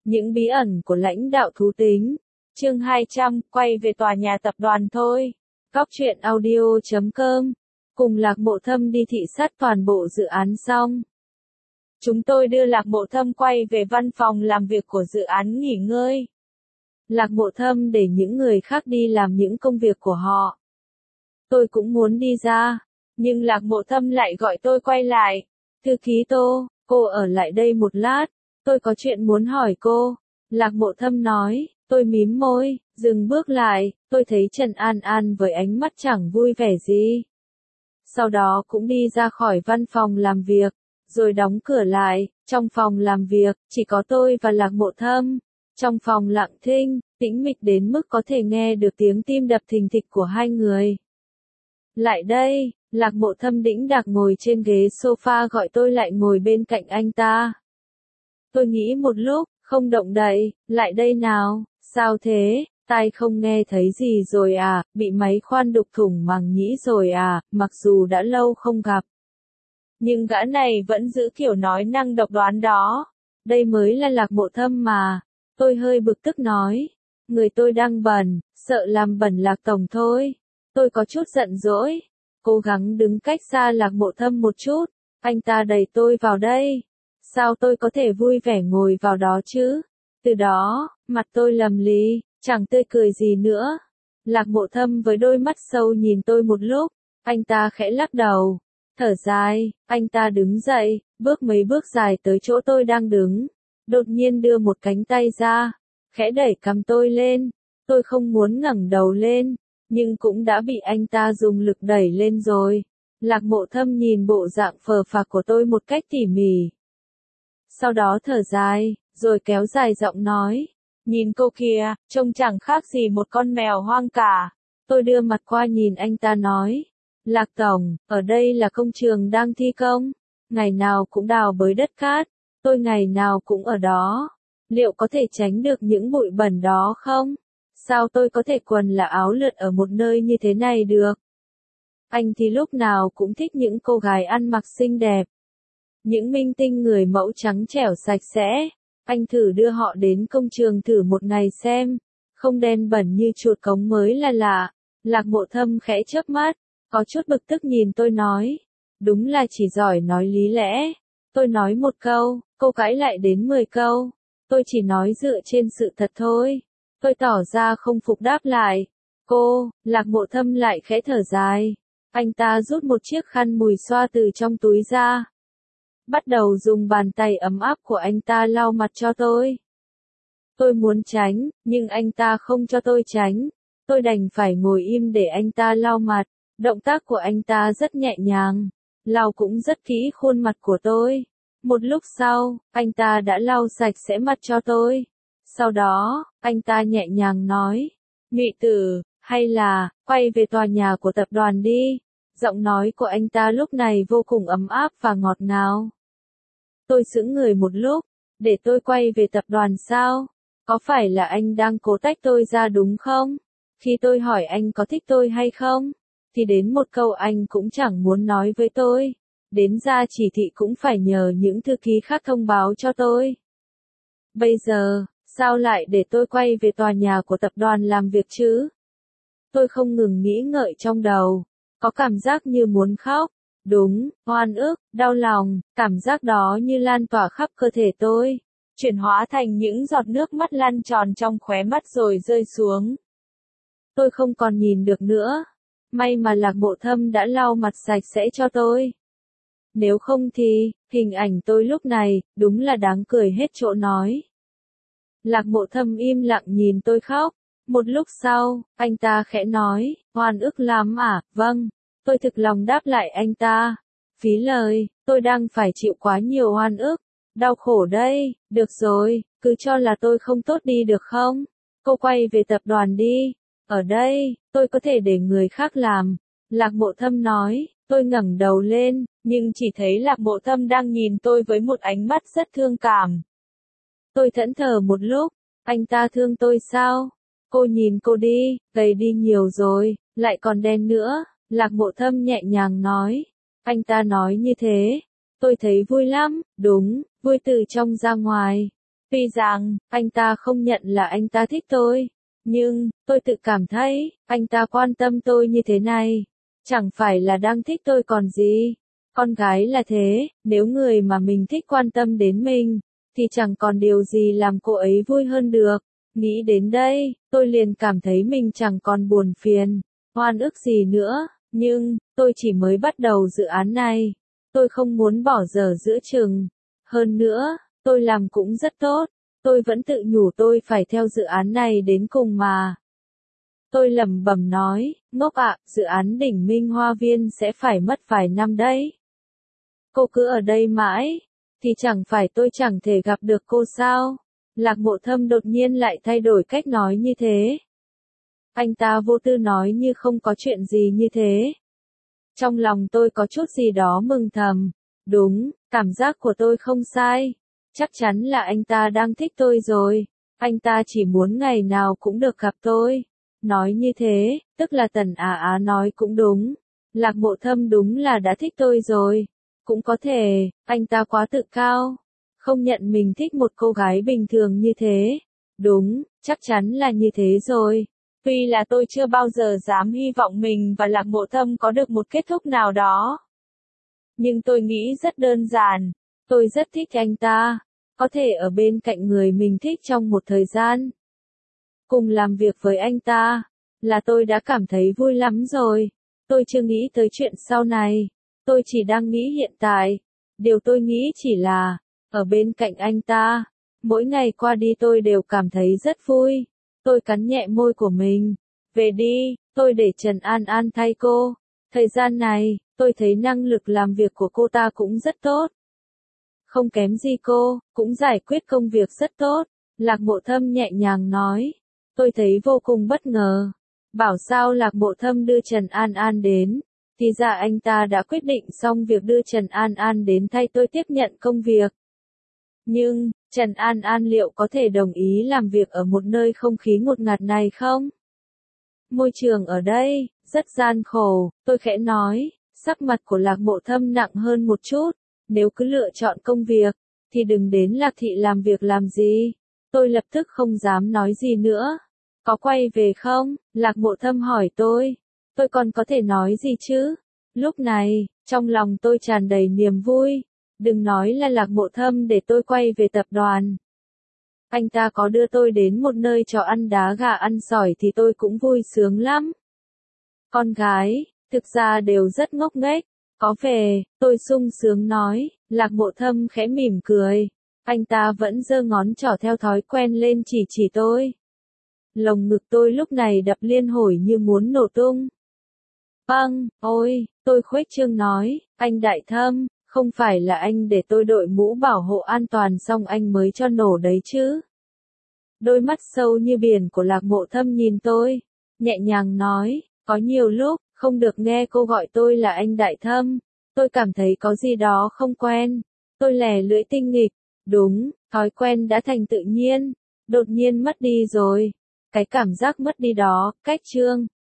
Những bí ẩn của lãnh đạo thú tính. Chương 200, quay về tòa nhà tập đoàn thôi. Góc truyện audio.com. Cùng Lạc Mộ Thâm đi thị sát toàn bộ dự án xong. Chúng tôi đưa Lạc Mộ Thâm quay về văn phòng làm việc của dự án nghỉ ngơi. Lạc Mộ Thâm để những người khác đi làm những công việc của họ. Tôi cũng muốn đi ra, nhưng Lạc Mộ Thâm lại gọi tôi quay lại. Thư ký Tô, cô ở lại đây một lát, tôi có chuyện muốn hỏi cô. Lạc Mộ Thâm nói, tôi mím môi, dừng bước lại, tôi thấy Trần An An với ánh mắt chẳng vui vẻ gì. Sau đó cũng đi ra khỏi văn phòng làm việc, rồi đóng cửa lại. Trong phòng làm việc, chỉ có tôi và Lạc Mộ Thâm. Trong phòng lặng thinh, tĩnh mịch đến mức có thể nghe được tiếng tim đập thình thịch của hai người. Lại đây, Lạc Mộ Thâm đĩnh đạc ngồi trên ghế sofa gọi tôi lại ngồi bên cạnh anh ta. Tôi nghĩ một lúc, không động đậy, lại đây nào, sao thế, tai không nghe thấy gì rồi à, bị máy khoan đục thủng màng nhĩ rồi à, mặc dù đã lâu không gặp. Nhưng gã này vẫn giữ kiểu nói năng độc đoán đó. Đây mới là Lạc Mộ Thâm mà. Tôi hơi bực tức nói. Người tôi đang bận, sợ làm bẩn Lạc Tổng thôi. Tôi có chút giận dỗi. Cố gắng đứng cách xa Lạc Mộ Thâm một chút. Anh ta đẩy tôi vào đây. Sao tôi có thể vui vẻ ngồi vào đó chứ? Từ đó, mặt tôi lầm lì, chẳng tươi cười gì nữa. Lạc Mộ Thâm với đôi mắt sâu nhìn tôi một lúc. Anh ta khẽ lắc đầu. Thở dài, anh ta đứng dậy, bước mấy bước dài tới chỗ tôi đang đứng. Đột nhiên đưa một cánh tay ra, khẽ đẩy cằm tôi lên. Tôi không muốn ngẩng đầu lên, nhưng cũng đã bị anh ta dùng lực đẩy lên rồi. Lạc Mộ Thâm nhìn bộ dạng phờ phạc của tôi một cách tỉ mỉ. Sau đó thở dài, rồi kéo dài giọng nói. Nhìn cô kìa, trông chẳng khác gì một con mèo hoang cả. Tôi đưa mặt qua nhìn anh ta nói. Lạc Tổng, ở đây là công trường đang thi công. Ngày nào cũng đào bới đất cát. Tôi ngày nào cũng ở đó. Liệu có thể tránh được những bụi bẩn đó không? Sao tôi có thể quần là áo lượn ở một nơi như thế này được? Anh thì lúc nào cũng thích những cô gái ăn mặc xinh đẹp. Những minh tinh người mẫu trắng trẻo sạch sẽ. Anh thử đưa họ đến công trường thử một ngày xem. Không đen bẩn như chuột cống mới là lạ. Lạc Mộ Thâm khẽ chớp mắt. Có chút bực tức nhìn tôi nói. Đúng là chỉ giỏi nói lý lẽ. Tôi nói một câu, cô cãi lại đến 10 câu. Tôi chỉ nói dựa trên sự thật thôi. Tôi tỏ ra không phục đáp lại. Cô, Lạc Mộ Thâm lại khẽ thở dài. Anh ta rút một chiếc khăn mùi xoa từ trong túi ra. Bắt đầu dùng bàn tay ấm áp của anh ta lau mặt cho tôi. Tôi muốn tránh, nhưng anh ta không cho tôi tránh. Tôi đành phải ngồi im để anh ta lau mặt. Động tác của anh ta rất nhẹ nhàng. Lau cũng rất kỹ khuôn mặt của tôi. Một lúc sau, anh ta đã lau sạch sẽ mặt cho tôi. Sau đó, anh ta nhẹ nhàng nói. Nhụy Tử, hay là, quay về tòa nhà của tập đoàn đi. Giọng nói của anh ta lúc này vô cùng ấm áp và ngọt ngào. Tôi sững người một lúc. Để tôi quay về tập đoàn sao? Có phải là anh đang cố tách tôi ra đúng không? Khi tôi hỏi anh có thích tôi hay không? Thì đến một câu anh cũng chẳng muốn nói với tôi. Đến ra chỉ thị cũng phải nhờ những thư ký khác thông báo cho tôi. Bây giờ, sao lại để tôi quay về tòa nhà của tập đoàn làm việc chứ? Tôi không ngừng nghĩ ngợi trong đầu. Có cảm giác như muốn khóc. Đúng, oan ức, đau lòng, cảm giác đó như lan tỏa khắp cơ thể tôi. Chuyển hóa thành những giọt nước mắt lăn tròn trong khóe mắt rồi rơi xuống. Tôi không còn nhìn được nữa. May mà Lạc Mộ Thâm đã lau mặt sạch sẽ cho tôi. Nếu không thì, hình ảnh tôi lúc này, đúng là đáng cười hết chỗ nói. Lạc Mộ Thâm im lặng nhìn tôi khóc. Một lúc sau, anh ta khẽ nói, oan ức lắm à, vâng. Tôi thực lòng đáp lại anh ta. Phí lời, tôi đang phải chịu quá nhiều oan ức. Đau khổ đây, được rồi, cứ cho là tôi không tốt đi được không? Cô quay về tập đoàn đi. Ở đây, tôi có thể để người khác làm. Lạc Mộ Thâm nói, tôi ngẩng đầu lên, nhưng chỉ thấy Lạc Mộ Thâm đang nhìn tôi với một ánh mắt rất thương cảm. Tôi thẫn thờ một lúc, anh ta thương tôi sao? Cô nhìn cô đi, gầy đi nhiều rồi, lại còn đen nữa. Lạc Mộ Thâm nhẹ nhàng nói. Anh ta nói như thế. Tôi thấy vui lắm, đúng, vui từ trong ra ngoài. Tuy rằng, anh ta không nhận là anh ta thích tôi, nhưng, tôi tự cảm thấy, anh ta quan tâm tôi như thế này, chẳng phải là đang thích tôi còn gì. Con gái là thế, nếu người mà mình thích quan tâm đến mình, thì chẳng còn điều gì làm cô ấy vui hơn được. Nghĩ đến đây, tôi liền cảm thấy mình chẳng còn buồn phiền, oan ức gì nữa, nhưng, tôi chỉ mới bắt đầu dự án này. Tôi không muốn bỏ dở giữa chừng. Hơn nữa, tôi làm cũng rất tốt, tôi vẫn tự nhủ tôi phải theo dự án này đến cùng mà. Tôi lẩm bẩm nói, ngốc ạ, dự án đỉnh Minh Hoa Viên sẽ phải mất vài năm đấy. Cô cứ ở đây mãi, thì chẳng phải tôi chẳng thể gặp được cô sao? Lạc Mộ Thâm đột nhiên lại thay đổi cách nói như thế. Anh ta vô tư nói như không có chuyện gì như thế. Trong lòng tôi có chút gì đó mừng thầm. Đúng, cảm giác của tôi không sai. Chắc chắn là anh ta đang thích tôi rồi. Anh ta chỉ muốn ngày nào cũng được gặp tôi. Nói như thế, tức là Tần Á Á nói cũng đúng. Lạc Mộ Thâm đúng là đã thích tôi rồi. Cũng có thể, anh ta quá tự cao. Không nhận mình thích một cô gái bình thường như thế. Đúng, chắc chắn là như thế rồi. Tuy là tôi chưa bao giờ dám hy vọng mình và Lạc Mộ Thâm có được một kết thúc nào đó. Nhưng tôi nghĩ rất đơn giản. Tôi rất thích anh ta. Có thể ở bên cạnh người mình thích trong một thời gian. Cùng làm việc với anh ta. Là tôi đã cảm thấy vui lắm rồi. Tôi chưa nghĩ tới chuyện sau này. Tôi chỉ đang nghĩ hiện tại. Điều tôi nghĩ chỉ là, ở bên cạnh anh ta. Mỗi ngày qua đi tôi đều cảm thấy rất vui. Tôi cắn nhẹ môi của mình. Về đi, tôi để Trần An An thay cô. Thời gian này, tôi thấy năng lực làm việc của cô ta cũng rất tốt. Không kém gì cô, cũng giải quyết công việc rất tốt. Lạc Mộ Thâm nhẹ nhàng nói. Tôi thấy vô cùng bất ngờ. Bảo sao Lạc Mộ Thâm đưa Trần An An đến. Thì ra anh ta đã quyết định xong việc đưa Trần An An đến thay tôi tiếp nhận công việc. Nhưng, Trần An An liệu có thể đồng ý làm việc ở một nơi không khí ngột ngạt này không? Môi trường ở đây, rất gian khổ, tôi khẽ nói, sắc mặt của Lạc Mộ Thâm nặng hơn một chút. Nếu cứ lựa chọn công việc, thì đừng đến Lạc Thị làm việc làm gì. Tôi lập tức không dám nói gì nữa. Có quay về không? Lạc Mộ Thâm hỏi tôi. Tôi còn có thể nói gì chứ? Lúc này, trong lòng tôi tràn đầy niềm vui. Đừng nói là Lạc Mộ Thâm để tôi quay về tập đoàn. Anh ta có đưa tôi đến một nơi cho ăn đá gà ăn sỏi thì tôi cũng vui sướng lắm. Con gái, thực ra đều rất ngốc nghếch. Có về, tôi sung sướng nói. Lạc Mộ Thâm khẽ mỉm cười. Anh ta vẫn giơ ngón trỏ theo thói quen lên chỉ tôi. Lồng ngực tôi lúc này đập liên hồi như muốn nổ tung. Vâng, ôi, tôi khuếch trương nói, anh Đại Thâm, không phải là anh để tôi đội mũ bảo hộ an toàn xong anh mới cho nổ đấy chứ. Đôi mắt sâu như biển của Lạc Mộ Thâm nhìn tôi, nhẹ nhàng nói, có nhiều lúc, không được nghe cô gọi tôi là anh Đại Thâm, tôi cảm thấy có gì đó không quen. Tôi lè lưỡi tinh nghịch, đúng, thói quen đã thành tự nhiên, đột nhiên mất đi rồi. Cái cảm giác mất đi đó, cách chương.